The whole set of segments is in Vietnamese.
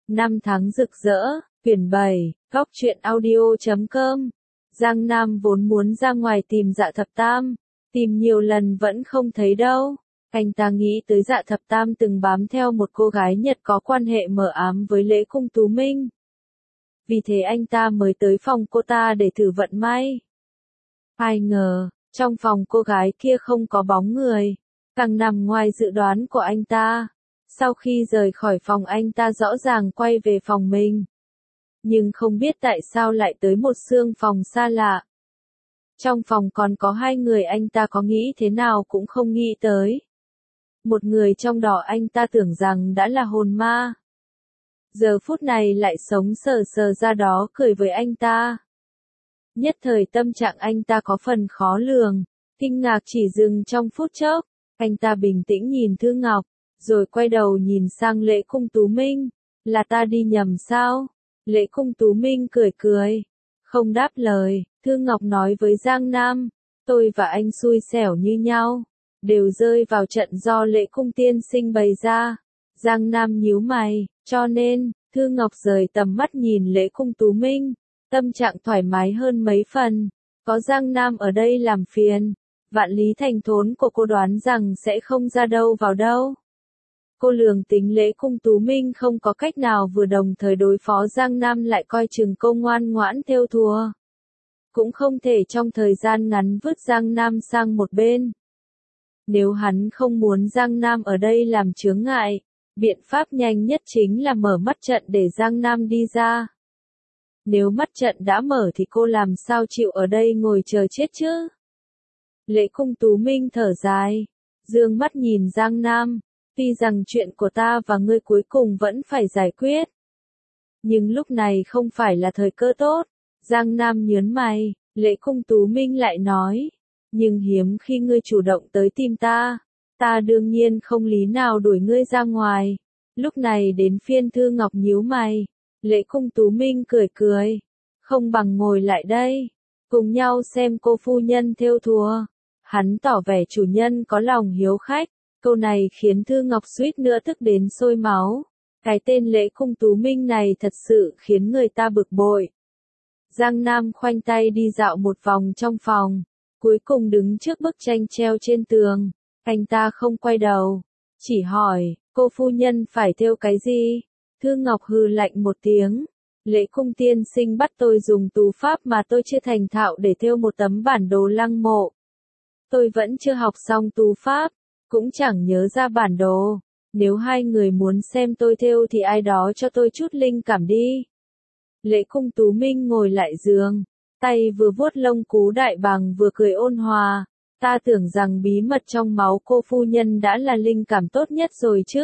Năm tháng rực rỡ, quyển 7, góc truyện audio.com. Giang Nam vốn muốn ra ngoài tìm Dạ Thập Tam, tìm nhiều lần vẫn không thấy đâu. Anh ta nghĩ tới Dạ Thập Tam từng bám theo một cô gái Nhật có quan hệ mờ ám với Lễ Cung Tú Minh. Vì thế anh ta mới tới phòng cô ta để thử vận may. Ai ngờ, trong phòng cô gái kia không có bóng người, càng nằm ngoài dự đoán của anh ta. Sau khi rời khỏi phòng anh ta rõ ràng quay về phòng mình. Nhưng không biết tại sao lại tới một xương phòng xa lạ. Trong phòng còn có hai người anh ta có nghĩ thế nào cũng không nghĩ tới. Một người trong đó anh ta tưởng rằng đã là hồn ma. Giờ phút này lại sống sờ sờ ra đó cười với anh ta. Nhất thời tâm trạng anh ta có phần khó lường, kinh ngạc chỉ dừng trong phút chốc. Anh ta bình tĩnh nhìn Thư Ngọc, rồi quay đầu nhìn sang Lễ Cung Tú Minh. Là ta đi nhầm sao? Lễ Cung Tú Minh cười cười, không đáp lời. Thư Ngọc nói với Giang Nam, tôi và anh xui xẻo như nhau, đều rơi vào trận do Lễ Cung tiên sinh bày ra. Giang Nam nhíu mày, cho nên, Thư Ngọc rời tầm mắt nhìn Lễ Cung Tú Minh, tâm trạng thoải mái hơn mấy phần. Có Giang Nam ở đây làm phiền, vạn lý thành thốn của cô đoán rằng sẽ không ra đâu vào đâu. Cô lường tính Lễ Cung Tú Minh không có cách nào vừa đồng thời đối phó Giang Nam lại coi chừng cô ngoan ngoãn theo thùa. Cũng không thể trong thời gian ngắn vứt Giang Nam sang một bên. Nếu hắn không muốn Giang Nam ở đây làm chướng ngại, biện pháp nhanh nhất chính là mở mắt trận để Giang Nam đi ra. Nếu mắt trận đã mở thì cô làm sao chịu ở đây ngồi chờ chết chứ? Lễ Cung Tú Minh thở dài, dương mắt nhìn Giang Nam. Tuy rằng chuyện của ta và ngươi cuối cùng vẫn phải giải quyết. Nhưng lúc này không phải là thời cơ tốt. Giang Nam nhớn mày, Lễ Cung Tú Minh lại nói. Nhưng hiếm khi ngươi chủ động tới tìm ta, ta đương nhiên không lý nào đuổi ngươi ra ngoài. Lúc này đến phiên Thư Ngọc nhíu mày. Lễ Cung Tú Minh cười cười. Không bằng ngồi lại đây. Cùng nhau xem cô phu nhân thêu thùa. Hắn tỏ vẻ chủ nhân có lòng hiếu khách. Câu này khiến Thư Ngọc suýt nữa tức đến sôi máu. Cái tên Lễ Cung Tú Minh này thật sự khiến người ta bực bội. Giang Nam khoanh tay đi dạo một vòng trong phòng, cuối cùng đứng trước bức tranh treo trên tường. Anh ta không quay đầu, chỉ hỏi, cô phu nhân phải thêu cái gì? Thư Ngọc hừ lạnh một tiếng. Lễ Cung tiên sinh bắt tôi dùng tú pháp mà tôi chưa thành thạo để thêu một tấm bản đồ lăng mộ. Tôi vẫn chưa học xong tú pháp, cũng chẳng nhớ ra bản đồ. Nếu hai người muốn xem tôi thêu thì ai đó cho tôi chút linh cảm đi. Lễ Cung Tú Minh ngồi lại giường, tay vừa vuốt lông cú đại bàng vừa cười ôn hòa. Ta tưởng rằng bí mật trong máu cô phu nhân đã là linh cảm tốt nhất rồi chứ.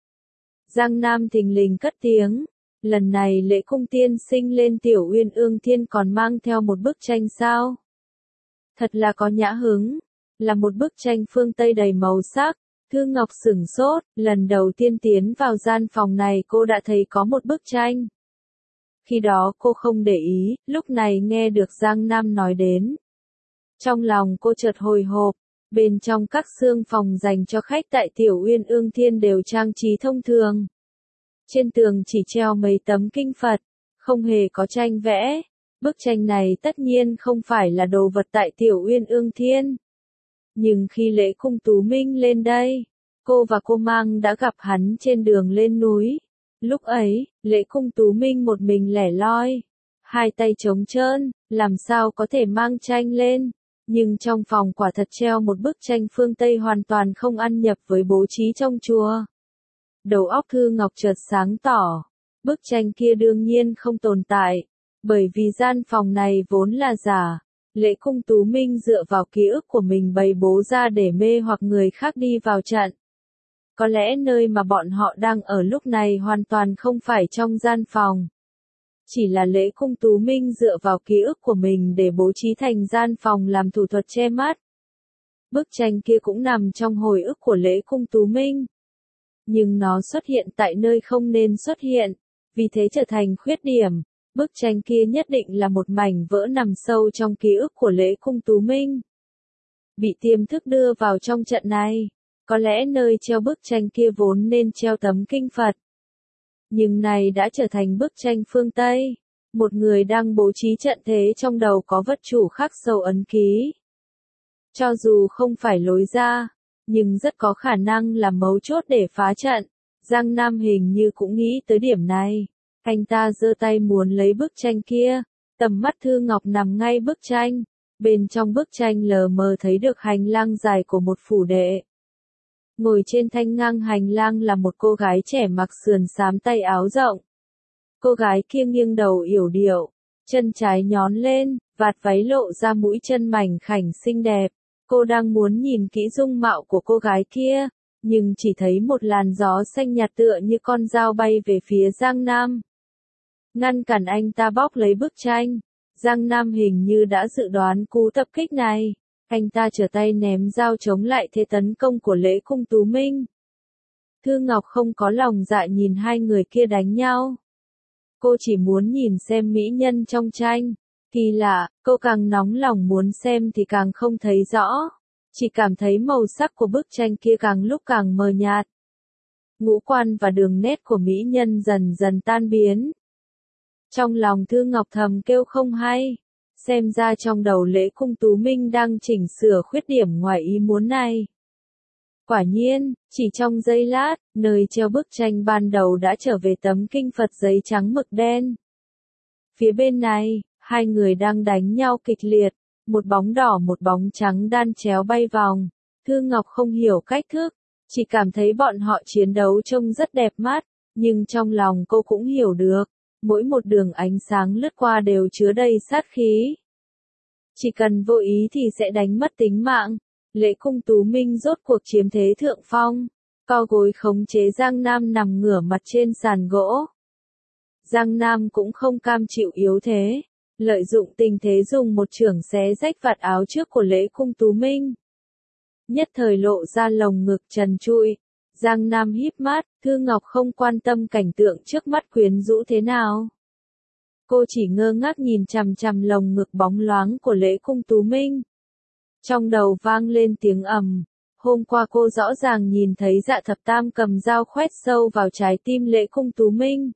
Giang Nam thình lình cất tiếng. Lần này Lễ Cung tiên sinh lên Tiểu Uyên Ương Thiên còn mang theo một bức tranh sao? Thật là có nhã hứng. Là một bức tranh phương Tây đầy màu sắc. Thư Ngọc sửng sốt, lần đầu tiên tiến vào gian phòng này cô đã thấy có một bức tranh. Khi đó cô không để ý, lúc này nghe được Giang Nam nói đến. Trong lòng cô chợt hồi hộp, bên trong các xương phòng dành cho khách tại Tiểu Uyên Ương Thiên đều trang trí thông thường. Trên tường chỉ treo mấy tấm kinh Phật, không hề có tranh vẽ. Bức tranh này tất nhiên không phải là đồ vật tại Tiểu Uyên Ương Thiên. Nhưng khi Lễ Cung Tú Minh lên đây, cô và cô Mang đã gặp hắn trên đường lên núi. Lúc ấy, Lễ Cung Tú Minh một mình lẻ loi, hai tay trống trơn, làm sao có thể mang tranh lên. Nhưng trong phòng quả thật treo một bức tranh phương Tây hoàn toàn không ăn nhập với bố trí trong chùa. Đầu óc Thư Ngọc chợt sáng tỏ, bức tranh kia đương nhiên không tồn tại, bởi vì gian phòng này vốn là giả. Lễ Cung Tú Minh dựa vào ký ức của mình bày bố ra để mê hoặc người khác đi vào trận. Có lẽ nơi mà bọn họ đang ở lúc này hoàn toàn không phải trong gian phòng. Chỉ là Lễ Cung Tú Minh dựa vào ký ức của mình để bố trí thành gian phòng làm thủ thuật che mắt. Bức tranh kia cũng nằm trong hồi ức của Lễ Cung Tú Minh. Nhưng nó xuất hiện tại nơi không nên xuất hiện, vì thế trở thành khuyết điểm. Bức tranh kia nhất định là một mảnh vỡ nằm sâu trong ký ức của Lễ Cung Tú Minh. Bị tiềm thức đưa vào trong trận này. Có lẽ nơi treo bức tranh kia vốn nên treo tấm kinh Phật. nhưng này đã trở thành bức tranh phương Tây. Một người đang bố trí trận thế trong đầu có vật chủ khắc sâu ấn ký. Cho dù không phải lối ra, nhưng rất có khả năng là mấu chốt để phá trận. Giang Nam hình như cũng nghĩ tới điểm này. Anh ta giơ tay muốn lấy bức tranh kia. Tầm mắt Thư Ngọc nằm ngay bức tranh. Bên trong bức tranh lờ mờ thấy được hành lang dài của một phủ đệ. Ngồi trên thanh ngang hành lang là một cô gái trẻ mặc sườn xám tay áo rộng. Cô gái kia nghiêng đầu yểu điệu, chân trái nhón lên, vạt váy lộ ra mũi chân mảnh khảnh xinh đẹp. Cô đang muốn nhìn kỹ dung mạo của cô gái kia, nhưng chỉ thấy một làn gió xanh nhạt tựa như con dao bay về phía Giang Nam. Ngăn cản anh ta bóc lấy bức tranh. Giang Nam hình như đã dự đoán cú tập kích này. Anh ta trở tay ném dao chống lại thế tấn công của Lễ Cung Tú Minh. Thư Ngọc không có lòng dạ nhìn hai người kia đánh nhau. Cô chỉ muốn nhìn xem mỹ nhân trong tranh. Kỳ lạ, cô càng nóng lòng muốn xem thì càng không thấy rõ. Chỉ cảm thấy màu sắc của bức tranh kia càng lúc càng mờ nhạt. Ngũ quan và đường nét của mỹ nhân dần dần tan biến. Trong lòng Thư Ngọc thầm kêu không hay. Xem ra trong đầu Lễ Cung Tú Minh đang chỉnh sửa khuyết điểm ngoài ý muốn này. Quả nhiên, chỉ trong giây lát, nơi treo bức tranh ban đầu đã trở về tấm kinh Phật giấy trắng mực đen. Phía bên này, hai người đang đánh nhau kịch liệt, một bóng đỏ một bóng trắng đan chéo bay vòng. Thư Ngọc không hiểu cách thức, chỉ cảm thấy bọn họ chiến đấu trông rất đẹp mắt, nhưng trong lòng cô cũng hiểu được, mỗi một đường ánh sáng lướt qua đều chứa đầy sát khí. Chỉ cần vô ý thì sẽ đánh mất tính mạng. Lễ Cung Tú Minh rốt cuộc chiếm thế thượng phong, co gối khống chế Giang Nam nằm ngửa mặt trên sàn gỗ. Giang Nam cũng không cam chịu yếu thế, lợi dụng tình thế dùng một chưởng xé rách vạt áo trước của Lễ Cung Tú Minh. Nhất thời lộ ra lồng ngực trần trụi. Giang Nam híp mắt, Thư Ngọc không quan tâm cảnh tượng trước mắt quyến rũ thế nào. Cô chỉ ngơ ngác nhìn chằm chằm lồng ngực bóng loáng của Lễ Cung Tú Minh. Trong đầu vang lên tiếng ầm. Hôm qua cô rõ ràng nhìn thấy Dạ Thập Tam cầm dao khoét sâu vào trái tim Lễ Cung Tú Minh.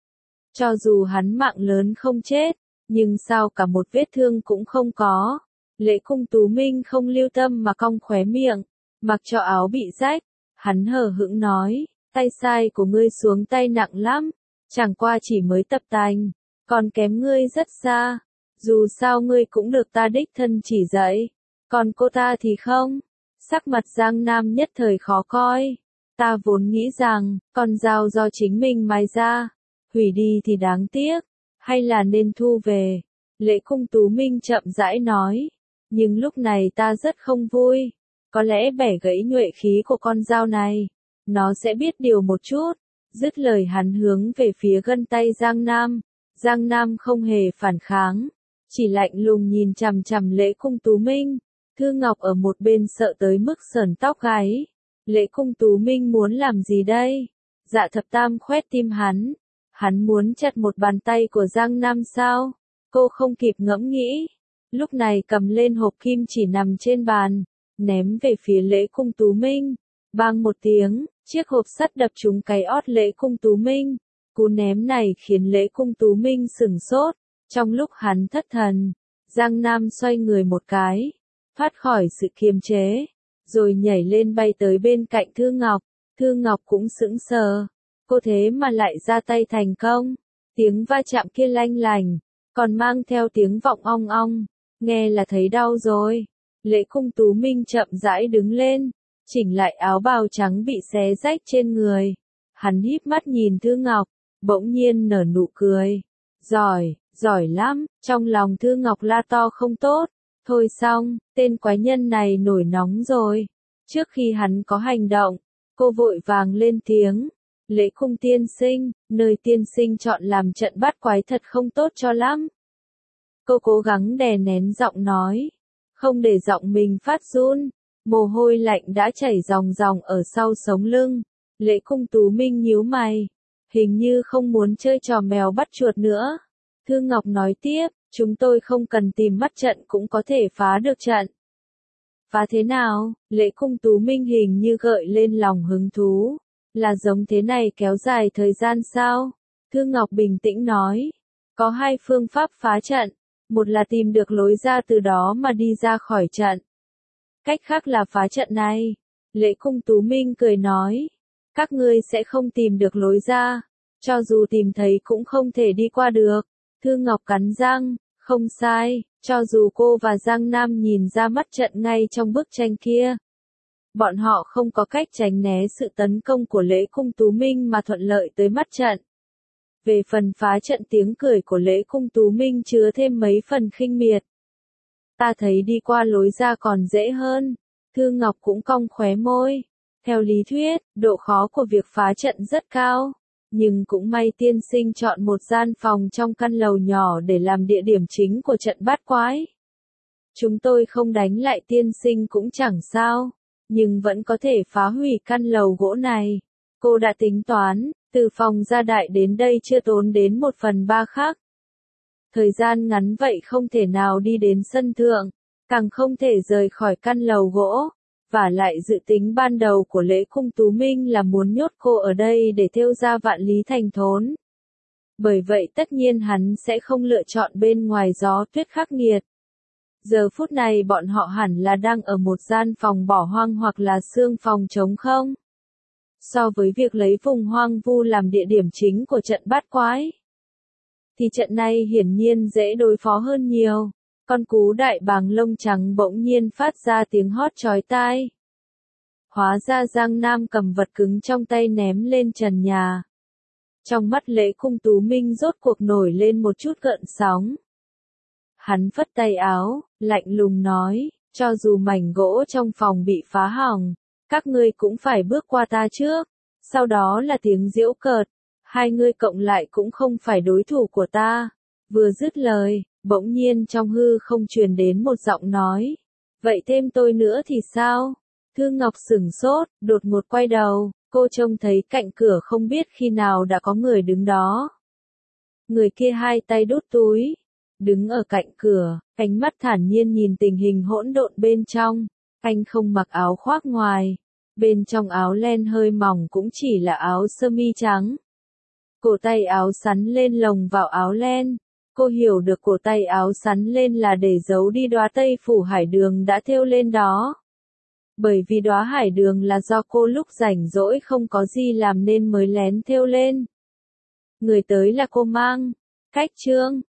Cho dù hắn mạng lớn không chết, nhưng sao cả một vết thương cũng không có. Lễ Cung Tú Minh không lưu tâm mà cong khóe miệng, mặc cho áo bị rách. Hắn hờ hững nói, tay sai của ngươi xuống tay nặng lắm, chẳng qua chỉ mới tập tành, còn kém ngươi rất xa. Dù sao ngươi cũng được ta đích thân chỉ dạy, còn cô ta thì không. Sắc mặt Giang Nam nhất thời khó coi. Ta vốn nghĩ rằng, con dao do chính mình mài ra, hủy đi thì đáng tiếc, hay là nên thu về. Lễ Cung Tú Minh chậm rãi nói, nhưng lúc này ta rất không vui. Có lẽ bẻ gãy nhuệ khí của con dao này, nó sẽ biết điều một chút. Dứt lời hắn hướng về phía gân tay Giang Nam. Giang Nam không hề phản kháng, chỉ lạnh lùng nhìn chằm chằm Lễ Cung Tú Minh. Thư Ngọc ở một bên sợ tới mức sởn tóc gáy. Lễ Cung Tú Minh muốn làm gì đây? Dạ Thập Tam khoét tim hắn. Hắn muốn chặt một bàn tay của Giang Nam sao? Cô không kịp ngẫm nghĩ. Lúc này cầm lên hộp kim chỉ nằm trên bàn, ném về phía Lễ Cung Tú Minh. Bang một tiếng, chiếc hộp sắt đập trúng cái ót Lễ Cung Tú Minh. Cú ném này khiến Lễ Cung Tú Minh sửng sốt. Trong lúc hắn thất thần, Giang Nam xoay người một cái, thoát khỏi sự kiềm chế, rồi nhảy lên bay tới bên cạnh Thư Ngọc. Thư Ngọc cũng sững sờ. Cô thế mà lại ra tay thành công. Tiếng va chạm kia lanh lành, còn mang theo tiếng vọng ong ong, nghe là thấy đau rồi. Lễ Cung Tú Minh chậm rãi đứng lên, chỉnh lại áo bào trắng bị xé rách trên người. Hắn híp mắt nhìn Thư Ngọc, bỗng nhiên nở nụ cười. Giỏi, giỏi lắm. Trong lòng Thư Ngọc la to không tốt. Thôi xong, tên quái nhân này nổi nóng rồi. Trước khi hắn có hành động, cô vội vàng lên tiếng. Lễ Cung tiên sinh, nơi tiên sinh chọn làm trận bắt quái thật không tốt cho lắm. Cô cố gắng đè nén giọng nói, không để giọng mình phát run. Mồ hôi lạnh đã chảy ròng ròng ở sau sống lưng. Lễ Cung Tú Minh nhíu mày, hình như không muốn chơi trò mèo bắt chuột nữa. Thư Ngọc nói tiếp, chúng tôi không cần tìm mắt trận cũng có thể phá được trận. Phá thế nào? Lễ Cung Tú Minh hình như gợi lên lòng hứng thú. Là giống thế này kéo dài thời gian sao? Thư Ngọc bình tĩnh nói. Có hai phương pháp phá trận. Một là tìm được lối ra từ đó mà đi ra khỏi trận. Cách khác là phá trận này. Lễ Cung Tú Minh cười nói. Các ngươi sẽ không tìm được lối ra. Cho dù tìm thấy cũng không thể đi qua được. Thư Ngọc cắn răng. Không sai, cho dù cô và Giang Nam nhìn ra mắt trận ngay trong bức tranh kia. Bọn họ không có cách tránh né sự tấn công của Lễ Cung Tú Minh mà thuận lợi tới mắt trận. Về phần phá trận, tiếng cười của Lễ Cung Tú Minh chứa thêm mấy phần khinh miệt. Ta thấy đi qua lối ra còn dễ hơn. Thư Ngọc cũng cong khóe môi. Theo lý thuyết, độ khó của việc phá trận rất cao. Nhưng cũng may tiên sinh chọn một gian phòng trong căn lầu nhỏ để làm địa điểm chính của trận bát quái. Chúng tôi không đánh lại tiên sinh cũng chẳng sao, nhưng vẫn có thể phá hủy căn lầu gỗ này. Cô đã tính toán, từ phòng gia đại đến đây chưa tốn đến 1/3 khác. Thời gian ngắn vậy không thể nào đi đến sân thượng, càng không thể rời khỏi căn lầu gỗ. Và lại dự tính ban đầu của Lễ Cung Tú Minh là muốn nhốt cô ở đây để thêu ra vạn lý thành thốn. Bởi vậy tất nhiên hắn sẽ không lựa chọn bên ngoài gió tuyết khắc nghiệt. Giờ phút này bọn họ hẳn là đang ở một gian phòng bỏ hoang hoặc là xương phòng trống không. So với việc lấy vùng hoang vu làm địa điểm chính của trận bát quái, thì trận này hiển nhiên dễ đối phó hơn nhiều. Con cú đại bàng lông trắng bỗng nhiên phát ra tiếng hót chói tai. Hóa ra Giang Nam cầm vật cứng trong tay ném lên trần nhà. Trong mắt Lễ Cung Tú Minh rốt cuộc nổi lên một chút gợn sóng. Hắn phất tay áo, lạnh lùng nói, cho dù mảnh gỗ trong phòng bị phá hỏng, các ngươi cũng phải bước qua ta trước. Sau đó là tiếng giễu cợt, hai ngươi cộng lại cũng không phải đối thủ của ta. Vừa dứt lời, bỗng nhiên trong hư không truyền đến một giọng nói. Vậy thêm tôi nữa thì sao? Thư Ngọc sửng sốt, đột ngột quay đầu, cô trông thấy cạnh cửa không biết khi nào đã có người đứng đó. Người kia hai tay đút túi, đứng ở cạnh cửa, ánh mắt thản nhiên nhìn tình hình hỗn độn bên trong. Anh không mặc áo khoác ngoài, bên trong áo len hơi mỏng cũng chỉ là áo sơ mi trắng. Cổ tay áo sắn lên lồng vào áo len. Cô hiểu được cổ tay áo sắn lên là để giấu đi đóa tây phủ hải đường đã thêu lên đó. Bởi vì đóa hải đường là do cô lúc rảnh rỗi không có gì làm nên mới lén thêu lên. Người tới là cô Mang, Cách Trương.